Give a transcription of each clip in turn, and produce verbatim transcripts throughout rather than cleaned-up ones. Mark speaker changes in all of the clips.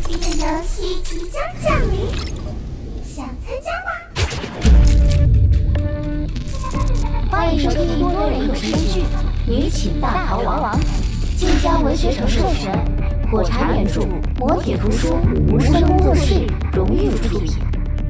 Speaker 1: 这个游戏即将降临，想参加吗？
Speaker 2: 欢迎收听多人有声剧《女寝大逃亡》，晋江文学城授权，火柴原著，磨铁图书，无声工作室荣誉出品。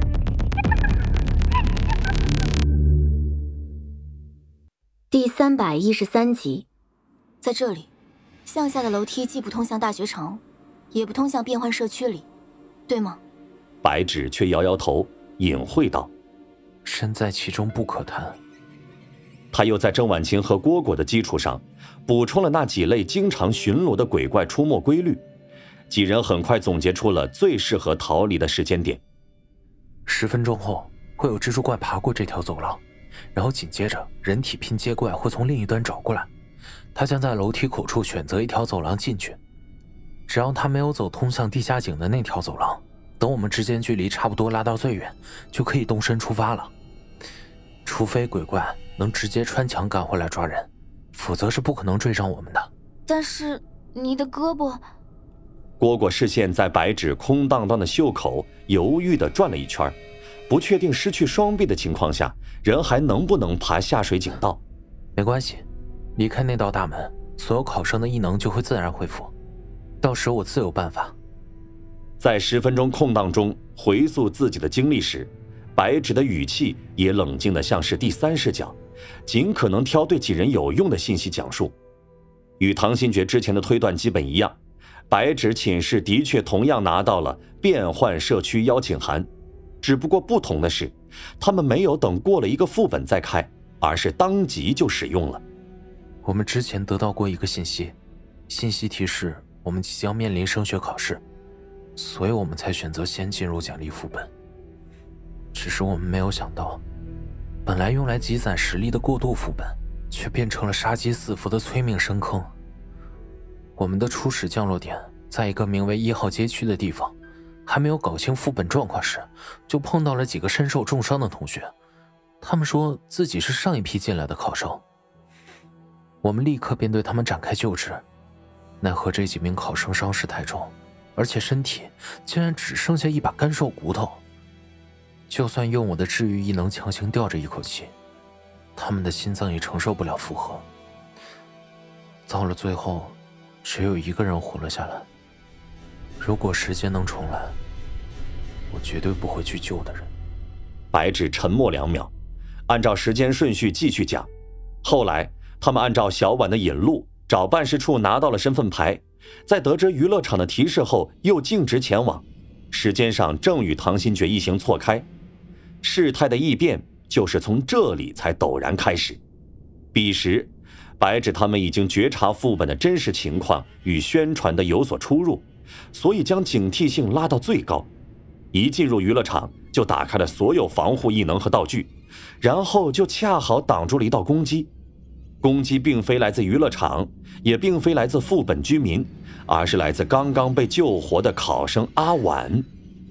Speaker 2: 第三百一十三集，在这里，向下的楼梯既不通向大学城，也不通向变换社区里，对吗？
Speaker 3: 白芷却摇摇头，隐晦道：“
Speaker 4: 身在其中不可谈。”
Speaker 3: 他又在郑婉晴和蝈蝈的基础上，补充了那几类经常巡逻的鬼怪出没规律。几人很快总结出了最适合逃离的时间点。
Speaker 4: 十分钟后，会有蜘蛛怪爬过这条走廊，然后紧接着人体拼接怪会从另一端找过来，他将在楼梯口处选择一条走廊进去。只要他没有走通向地下井的那条走廊，等我们之间距离差不多拉到最远，就可以动身出发了。除非鬼怪能直接穿墙赶回来抓人，否则是不可能追上我们的。
Speaker 2: 但是你的胳膊……
Speaker 3: 蝈蝈视线在白芷空荡荡的袖口犹豫地转了一圈，不确定失去双臂的情况下，人还能不能爬下水井道。
Speaker 4: 没关系，离开那道大门，所有考生的异能就会自然恢复，到时我自有办法。
Speaker 3: 在十分钟空档中回溯自己的经历时，白芷的语气也冷静得像是第三视角，尽可能挑对几人有用的信息讲述。与唐新觉之前的推断基本一样，白芷寝室的确同样拿到了变换社区邀请函，只不过不同的是，他们没有等过了一个副本再开，而是当即就使用了。
Speaker 4: 我们之前得到过一个信息，信息提示我们即将面临升学考试，所以我们才选择先进入奖励副本。只是我们没有想到，本来用来积攒实力的过渡副本，却变成了杀机四伏的催命深坑。我们的初始降落点在一个名为一号街区的地方，还没有搞清副本状况时，就碰到了几个身受重伤的同学。他们说自己是上一批进来的考生，我们立刻便对他们展开救治。奈何这几名考生伤势太重，而且身体竟然只剩下一把干瘦骨头。就算用我的治愈异能强行吊着一口气，他们的心脏也承受不了负荷。到了最后，只有一个人活了下来。如果时间能重来，我绝对不会去救的人。
Speaker 3: 白芷沉默两秒，按照时间顺序继续讲。后来他们按照小婉的引路，找办事处拿到了身份牌，在得知娱乐场的提示后又径直前往，时间上正与唐新觉一行错开。事态的异变就是从这里才陡然开始。彼时白芷他们已经觉察副本的真实情况与宣传的有所出入，所以将警惕性拉到最高。一进入娱乐场就打开了所有防护异能和道具，然后就恰好挡住了一道攻击。攻击并非来自娱乐场，也并非来自副本居民，而是来自刚刚被救活的考生阿婉。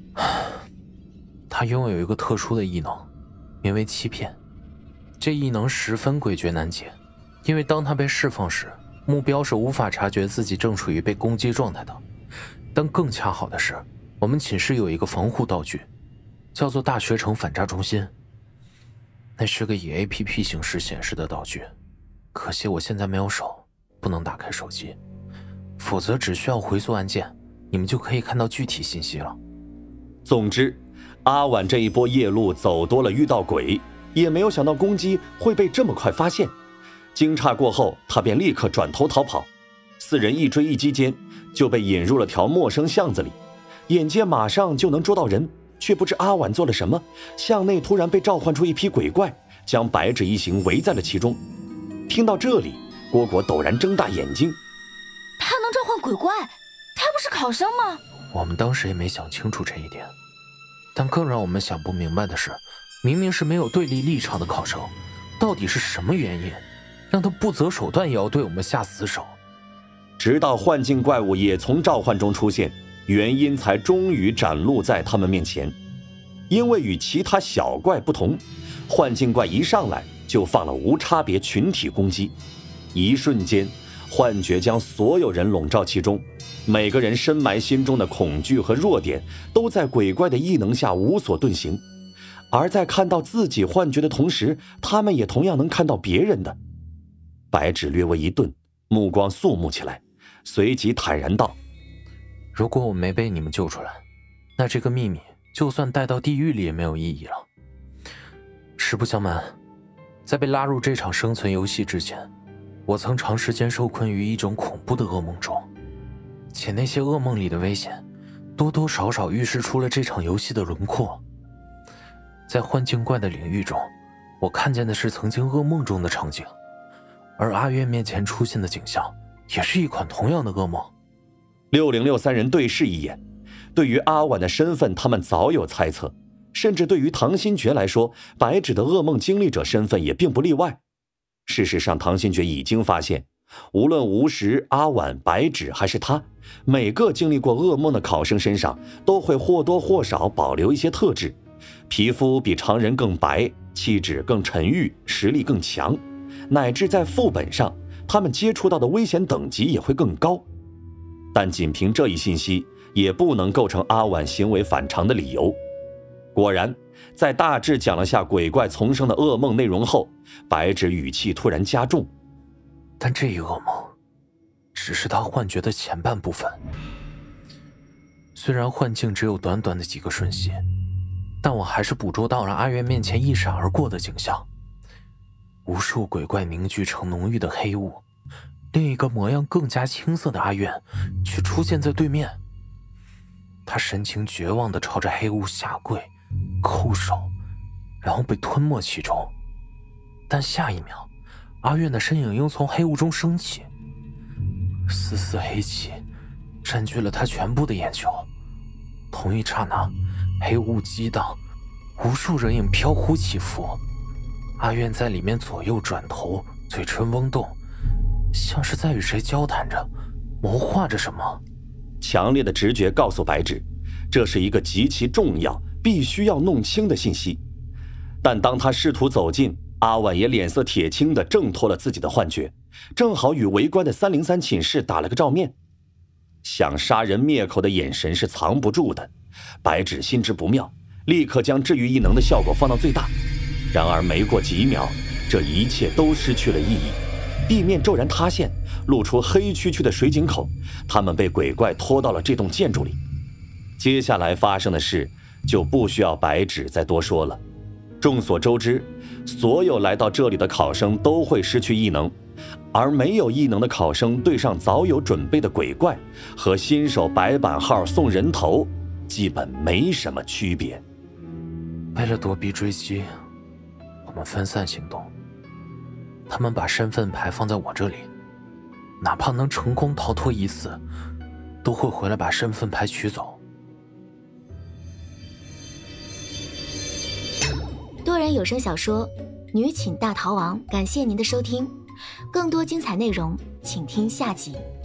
Speaker 4: 他拥有一个特殊的异能，名为欺骗。这异能十分诡谲难解，因为当他被释放时，目标是无法察觉自己正处于被攻击状态的。但更恰好的是，我们寝室有一个防护道具，叫做大学城反诈中心。那是个以 A P P 形式显示的道具，可惜我现在没有手，不能打开手机，否则只需要回溯按键，你们就可以看到具体信息了。
Speaker 3: 总之，阿婉这一波夜路走多了遇到鬼，也没有想到攻击会被这么快发现。惊诧过后，他便立刻转头逃跑。四人一追一击间就被引入了条陌生巷子里，眼见马上就能捉到人，却不知阿婉做了什么，巷内突然被召唤出一批鬼怪，将白芷一行围在了其中。听到这里，蝈蝈陡然睁大眼睛。
Speaker 2: 他能召唤鬼怪？他不是考生吗？
Speaker 4: 我们当时也没想清楚这一点，但更让我们想不明白的是，明明是没有对立立场的考生，到底是什么原因让他不择手段也要对我们下死手？
Speaker 3: 直到幻境怪物也从召唤中出现，原因才终于展露在他们面前。因为与其他小怪不同，幻境怪一上来就放了无差别群体攻击，一瞬间幻觉将所有人笼罩其中，每个人深埋心中的恐惧和弱点都在鬼怪的异能下无所遁形。而在看到自己幻觉的同时，他们也同样能看到别人的。白芷略微一顿，目光肃穆起来，随即坦然道：
Speaker 4: 如果我没被你们救出来，那这个秘密就算带到地狱里也没有意义了。实不相瞒，在被拉入这场生存游戏之前，我曾长时间受困于一种恐怖的噩梦中，且那些噩梦里的危险多多少少预示出了这场游戏的轮廓。在幻境怪的领域中，我看见的是曾经噩梦中的场景，而阿月面前出现的景象也是一款同样的噩梦。
Speaker 3: 六零六三人对视一眼，对于阿婉的身份他们早有猜测，甚至对于唐新觉来说，白芷的噩梦经历者身份也并不例外。事实上，唐新觉已经发现，无论吴石、阿婉、白芷还是他，每个经历过噩梦的考生身上都会或多或少保留一些特质，皮肤比常人更白，气质更沉郁，实力更强，乃至在副本上他们接触到的危险等级也会更高。但仅凭这一信息也不能构成阿婉行为反常的理由。果然，在大致讲了下鬼怪丛生的噩梦内容后，白芷语气突然加重：
Speaker 4: 但这一噩梦只是他幻觉的前半部分。虽然幻境只有短短的几个瞬息，但我还是捕捉到了阿月面前一闪而过的景象。无数鬼怪凝聚成浓郁的黑雾，另一个模样更加青涩的阿月却出现在对面。他神情绝望地朝着黑雾下跪叩首，然后被吞没其中。但下一秒，阿月的身影又从黑雾中升起，丝丝黑气占据了他全部的眼球。同一刹那，黑雾激荡，无数人影飘忽起伏。阿月在里面左右转头，嘴唇嗡动，像是在与谁交谈着，谋划着什么。
Speaker 3: 强烈的直觉告诉白芷，这是一个极其重要、必须要弄清的信息。但当他试图走近，阿婉也脸色铁青地挣脱了自己的幻觉，正好与围观的三零三寝室打了个照面。想杀人灭口的眼神是藏不住的，白芷心知不妙，立刻将治愈异能的效果放到最大。然而没过几秒，这一切都失去了意义。地面骤然塌陷，露出黑黢黢的水井口，他们被鬼怪拖到了这栋建筑里。接下来发生的事就不需要白芷再多说了。众所周知，所有来到这里的考生都会失去异能，而没有异能的考生对上早有准备的鬼怪，和新手白板号送人头基本没什么区别。
Speaker 4: 为了躲避追击，我们分散行动。他们把身份牌放在我这里，哪怕能成功逃脱一次，都会回来把身份牌取走。
Speaker 2: 多人有声小说《女寝大逃亡》，感谢您的收听，更多精彩内容请听下集。